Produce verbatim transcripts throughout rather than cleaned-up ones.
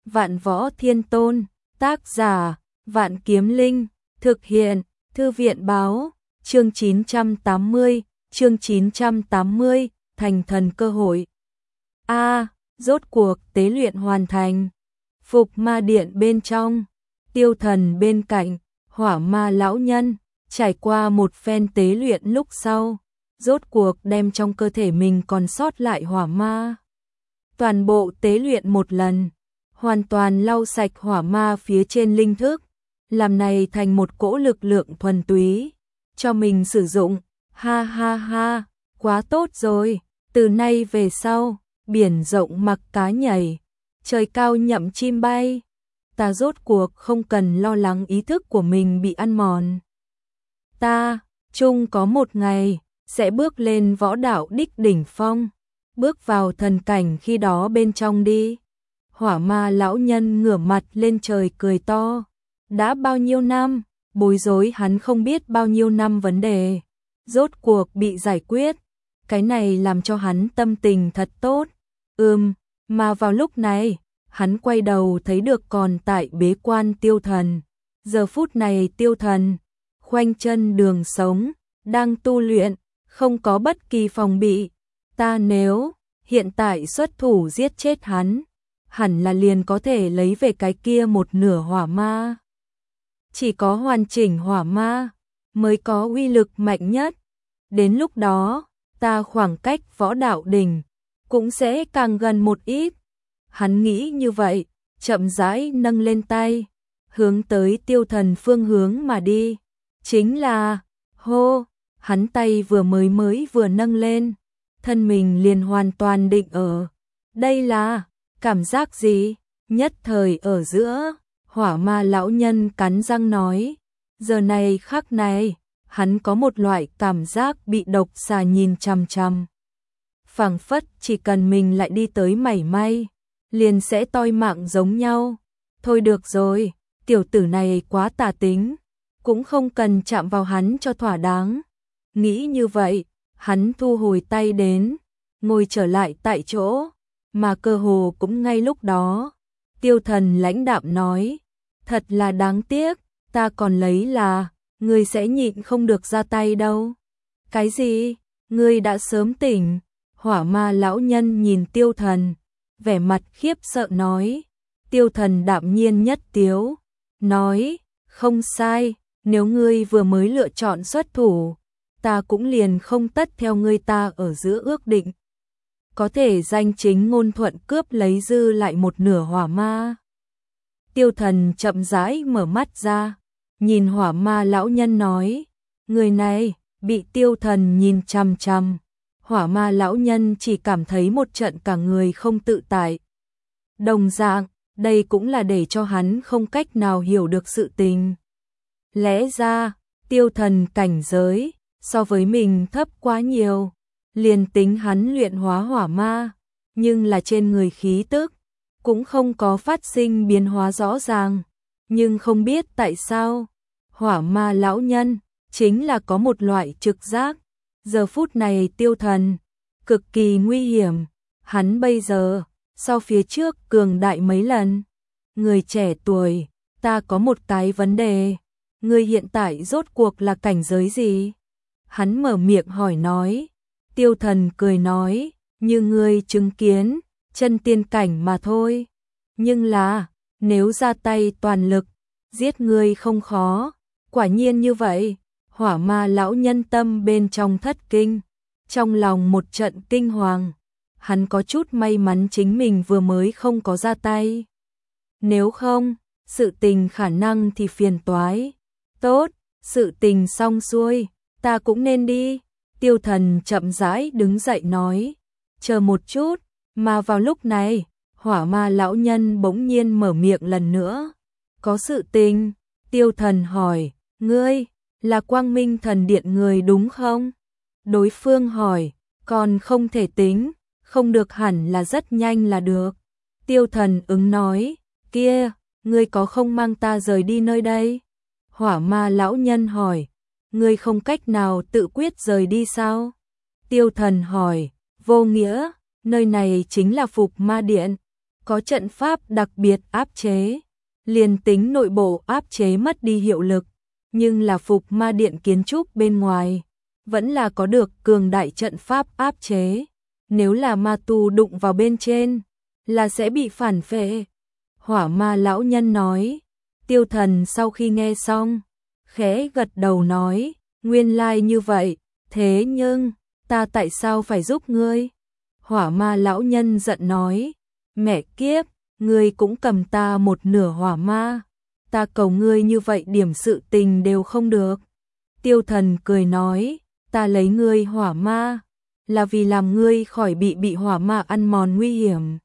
Vạn Võ Thiên Tôn, tác giả, Vạn Kiếm Linh, thực hiện, Thư viện báo, chương chín trăm tám mươi, chương chín trăm tám mươi, thành thần cơ hội. A, rốt cuộc tế luyện hoàn thành. Phục ma điện bên trong, Tiêu Thần bên cạnh, Hỏa Ma lão nhân, trải qua một phen tế luyện lúc sau, rốt cuộc đem trong cơ thể mình còn sót lại hỏa ma. Toàn bộ tế luyện một lần, hoàn toàn lau sạch hỏa ma phía trên linh thức, làm này thành một cỗ lực lượng thuần túy, cho mình sử dụng. Ha ha ha, quá tốt rồi, từ nay về sau, biển rộng mặc cá nhảy, trời cao nhậm chim bay, ta rốt cuộc không cần lo lắng ý thức của mình bị ăn mòn. Ta, chung có một ngày, sẽ bước lên võ đạo đích đỉnh phong, bước vào thần cảnh khi đó bên trong đi. Hỏa Ma lão nhân ngửa mặt lên trời cười to, đã bao nhiêu năm, bối rối hắn không biết bao nhiêu năm vấn đề, rốt cuộc bị giải quyết, cái này làm cho hắn tâm tình thật tốt. Ừm, mà vào lúc này, hắn quay đầu thấy được còn tại bế quan Tiêu Thần. Giờ phút này Tiêu Thần, khoanh chân đường sống, đang tu luyện, không có bất kỳ phòng bị. Ta nếu hiện tại xuất thủ giết chết hắn, hẳn là liền có thể lấy về cái kia một nửa hỏa ma. Chỉ có hoàn chỉnh hỏa ma mới có uy lực mạnh nhất. Đến lúc đó, ta khoảng cách võ đạo đỉnh cũng sẽ càng gần một ít. Hắn nghĩ như vậy, chậm rãi nâng lên tay, hướng tới Tiêu Thần phương hướng mà đi. Chính là, hô, hắn tay vừa mới mới vừa nâng lên, thân mình liền hoàn toàn định ở. Đây là cảm giác gì? Nhất thời ở giữa, Hỏa Ma lão nhân cắn răng nói, giờ này khắc này, hắn có một loại cảm giác bị độc xà nhìn chằm chằm. Phảng phất chỉ cần mình lại đi tới mảy may, liền sẽ toi mạng giống nhau. Thôi được rồi, tiểu tử này quá tà tính, cũng không cần chạm vào hắn cho thỏa đáng. Nghĩ như vậy, hắn thu hồi tay đến, ngồi trở lại tại chỗ, mà cơ hồ cũng ngay lúc đó. Tiêu Thần lãnh đạm nói, thật là đáng tiếc, ta còn lấy là, ngươi sẽ nhịn không được ra tay đâu. Cái gì? Ngươi đã sớm tỉnh. Hỏa Ma lão nhân nhìn Tiêu Thần, vẻ mặt khiếp sợ nói. Tiêu Thần đạm nhiên nhất tiếu, nói, không sai, nếu ngươi vừa mới lựa chọn xuất thủ, ta cũng liền không tất theo ngươi ta ở giữa ước định. Có thể danh chính ngôn thuận cướp lấy dư lại một nửa hỏa ma. Tiêu Thần chậm rãi mở mắt ra, nhìn Hỏa Ma lão nhân nói, người này bị Tiêu Thần nhìn chằm chằm. Hỏa Ma lão nhân chỉ cảm thấy một trận cả người không tự tại. Đồng dạng, đây cũng là để cho hắn không cách nào hiểu được sự tình. Lẽ ra, Tiêu Thần cảnh giới so với mình thấp quá nhiều, liền tính hắn luyện hóa hỏa ma, nhưng là trên người khí tức cũng không có phát sinh biến hóa rõ ràng. Nhưng không biết tại sao, Hỏa Ma lão nhân chính là có một loại trực giác. Giờ phút này Tiêu Thần cực kỳ nguy hiểm, hắn bây giờ so phía trước cường đại mấy lần. Người trẻ tuổi, ta có một cái vấn đề, ngươi hiện tại rốt cuộc là cảnh giới gì? Hắn mở miệng hỏi nói. Tiêu Thần cười nói, như ngươi chứng kiến, chân tiên cảnh mà thôi. Nhưng là, nếu ra tay toàn lực, giết ngươi không khó. Quả nhiên như vậy. Hỏa Ma lão nhân tâm bên trong thất kinh, trong lòng một trận kinh hoàng. Hắn có chút may mắn chính mình vừa mới không có ra tay. Nếu không, sự tình khả năng thì phiền toái. Tốt, sự tình xong xuôi, ta cũng nên đi. Tiêu Thần chậm rãi đứng dậy nói, chờ một chút. Mà vào lúc này, Hỏa Ma lão nhân bỗng nhiên mở miệng lần nữa. Có sự tình? Tiêu Thần hỏi, ngươi là Quang Minh Thần Điện người đúng không? Đối phương hỏi, còn không thể tính, không được hẳn là rất nhanh là được. Tiêu Thần ứng nói, kia, ngươi có không mang ta rời đi nơi đây? Hỏa Ma lão nhân hỏi, ngươi không cách nào tự quyết rời đi sao? Tiêu Thần hỏi, vô nghĩa, nơi này chính là Phục Ma Điện, có trận pháp đặc biệt áp chế, liền tính nội bộ áp chế mất đi hiệu lực, nhưng là phục ma điện kiến trúc bên ngoài, vẫn là có được cường đại trận pháp áp chế. Nếu là ma tu đụng vào bên trên, là sẽ bị phản phệ. Hỏa ma lão nhân nói. Tiêu Thần sau khi nghe xong, khẽ gật đầu nói, nguyên lai như vậy, thế nhưng, ta tại sao phải giúp ngươi? Hỏa ma lão nhân giận nói, mẹ kiếp, ngươi cũng cầm ta một nửa hỏa ma, ta cầu ngươi như vậy điểm sự tình đều không được. Tiêu Thần cười nói, ta lấy ngươi hỏa ma, là vì làm ngươi khỏi bị bị hỏa ma ăn mòn nguy hiểm.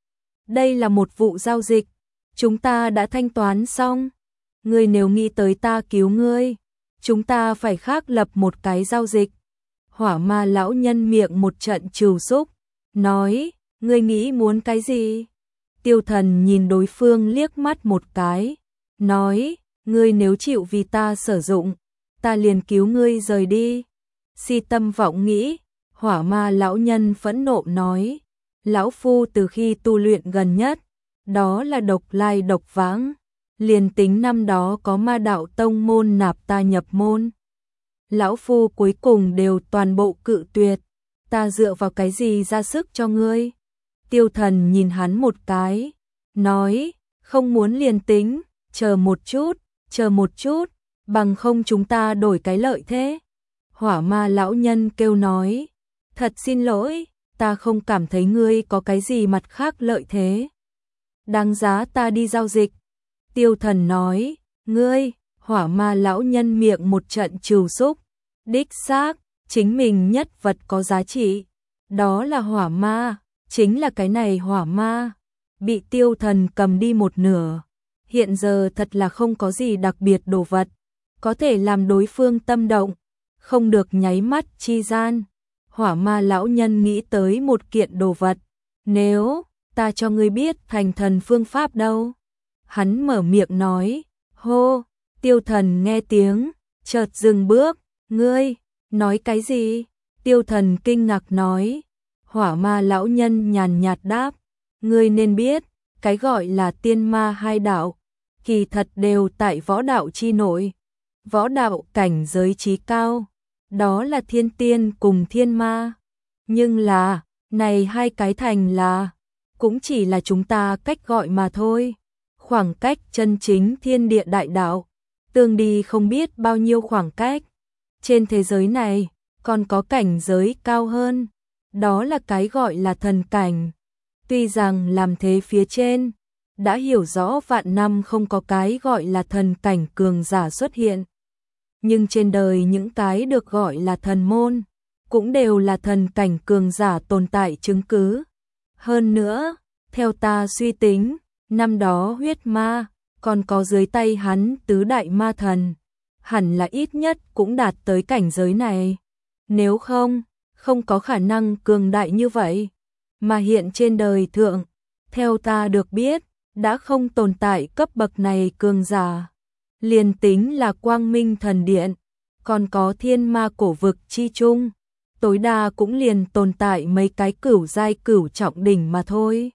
Đây là một vụ giao dịch, chúng ta đã thanh toán xong. Ngươi nếu nghĩ tới ta cứu ngươi, chúng ta phải khác lập một cái giao dịch. Hỏa ma lão nhân miệng một trận trừu xúc, nói, ngươi nghĩ muốn cái gì? Tiêu Thần nhìn đối phương liếc mắt một cái, nói, ngươi nếu chịu vì ta sử dụng, ta liền cứu ngươi rời đi. Si tâm vọng nghĩ, hỏa ma lão nhân phẫn nộ nói, lão phu từ khi tu luyện gần nhất, đó là độc lai độc vãng, liền tính năm đó có ma đạo tông môn nạp ta nhập môn. Lão phu cuối cùng đều toàn bộ cự tuyệt, ta dựa vào cái gì ra sức cho ngươi? Tiêu Thần nhìn hắn một cái, nói, không muốn liền tính, chờ một chút, chờ một chút, bằng không chúng ta đổi cái lợi thế. Hỏa ma lão nhân kêu nói, thật xin lỗi, ta không cảm thấy ngươi có cái gì mặt khác lợi thế. Đáng giá ta đi giao dịch. Tiêu Thần nói, ngươi, hỏa ma lão nhân miệng một trận trừu xúc, đích xác, chính mình nhất vật có giá trị, đó là hỏa ma, chính là cái này hỏa ma, bị Tiêu Thần cầm đi một nửa, hiện giờ thật là không có gì đặc biệt đồ vật, có thể làm đối phương tâm động, không được nháy mắt chi gian. Hỏa ma lão nhân nghĩ tới một kiện đồ vật, nếu ta cho ngươi biết thành thần phương pháp đâu? Hắn mở miệng nói, hô, Tiêu Thần nghe tiếng, chợt dừng bước, ngươi, nói cái gì? Tiêu Thần kinh ngạc nói, hỏa ma lão nhân nhàn nhạt đáp, ngươi nên biết, cái gọi là tiên ma hai đạo, kỳ thật đều tại võ đạo chi nội, võ đạo cảnh giới trí cao, đó là thiên tiên cùng thiên ma, nhưng là, này hai cái thành là, cũng chỉ là chúng ta cách gọi mà thôi. Khoảng cách chân chính thiên địa đại đạo, tương đi không biết bao nhiêu khoảng cách. Trên thế giới này, còn có cảnh giới cao hơn, đó là cái gọi là thần cảnh. Tuy rằng làm thế phía trên, đã hiểu rõ vạn năm không có cái gọi là thần cảnh cường giả xuất hiện. Nhưng trên đời những cái được gọi là thần môn, cũng đều là thần cảnh cường giả tồn tại chứng cứ. Hơn nữa, theo ta suy tính, năm đó huyết ma, còn có dưới tay hắn tứ đại ma thần, hẳn là ít nhất cũng đạt tới cảnh giới này. Nếu không, không có khả năng cường đại như vậy. Mà hiện trên đời thượng, theo ta được biết, đã không tồn tại cấp bậc này cường giả. Liền tính là Quang Minh Thần Điện, còn có thiên ma cổ vực chi chung, tối đa cũng liền tồn tại mấy cái cửu giai cửu trọng đỉnh mà thôi.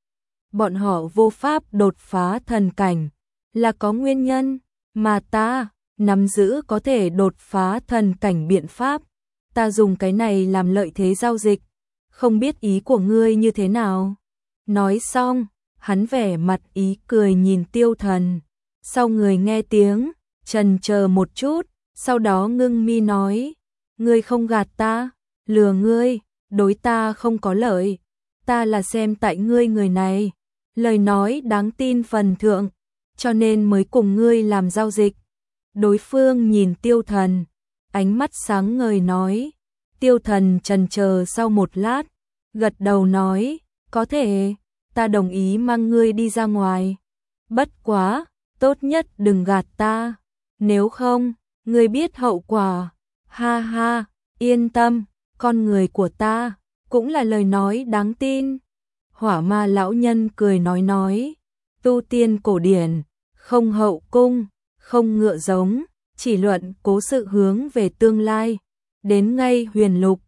Bọn họ vô pháp đột phá thần cảnh, là có nguyên nhân, mà ta nắm giữ có thể đột phá thần cảnh biện pháp, ta dùng cái này làm lợi thế giao dịch, không biết ý của ngươi như thế nào. Nói xong, hắn vẻ mặt ý cười nhìn Tiêu Thần, sau người nghe tiếng, chần chờ một chút, sau đó ngưng mi nói, ngươi không gạt ta, lừa ngươi, đối ta không có lợi, ta là xem tại ngươi người này, lời nói đáng tin phần thượng, cho nên mới cùng ngươi làm giao dịch. Đối phương nhìn Tiêu Thần, ánh mắt sáng ngời nói, Tiêu Thần chần chờ sau một lát, gật đầu nói, có thể, ta đồng ý mang ngươi đi ra ngoài, bất quá, tốt nhất đừng gạt ta, nếu không, ngươi biết hậu quả. Ha ha, yên tâm, con người của ta, cũng là lời nói đáng tin. Hỏa ma lão nhân cười nói nói, tu tiên cổ điển, không hậu cung, không ngựa giống, chỉ luận cố sự hướng về tương lai, đến ngay huyền lục,